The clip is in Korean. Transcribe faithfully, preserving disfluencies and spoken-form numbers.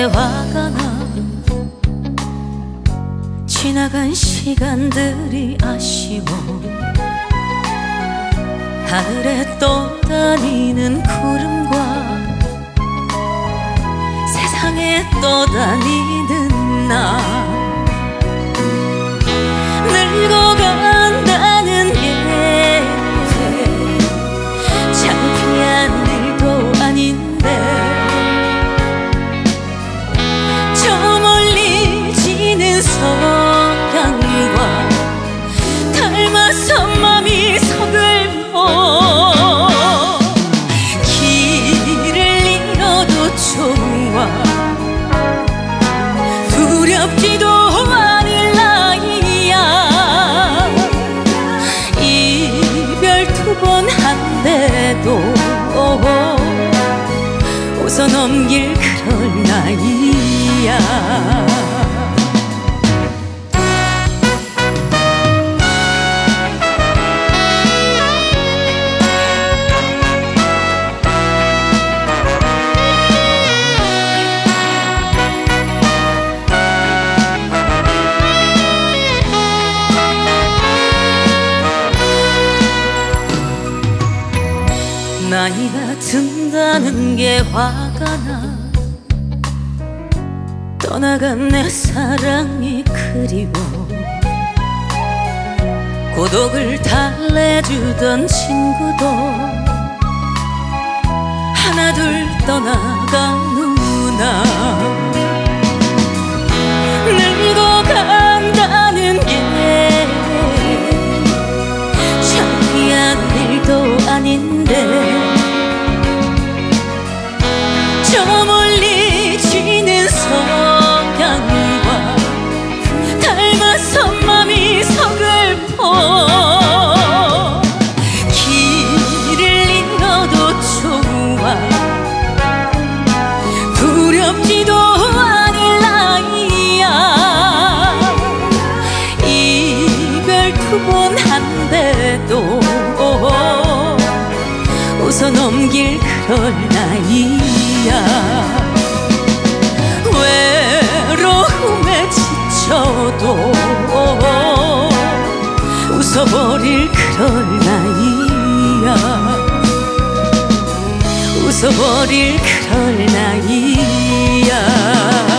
게 화가 나. 지나간 시간들이 아쉬워. 하늘에 떠다니는 구름과 세상에 떠다니는 나. 늙어간다는 게 창피한 일도 아닌데 저 멀리 지는 석양과 닮아서 맘이 서글퍼. 길을 잃어도 좋아. 두렵지도 않을 나이야. 이별 두 번 한데도 웃어 넘길 그럴 나이야. 나이가 든다는 게 화가 나. 떠나간 내 사랑이 그리워. 고독을 달래주던 친구도 하나둘 떠나가누나. 늙어간다는 게 창피한 일도 아닌데 저 멀리 지는 석양과 닮아서 맘이 서글퍼. 길을 잃어도 좋아. 두렵지도 않을 나이야. 이별 두 번 한데도 웃어 넘길 그럴 나이야. 외로움에 지쳐도 웃어버릴 그럴 나이야. 웃어버릴 그럴 나이야.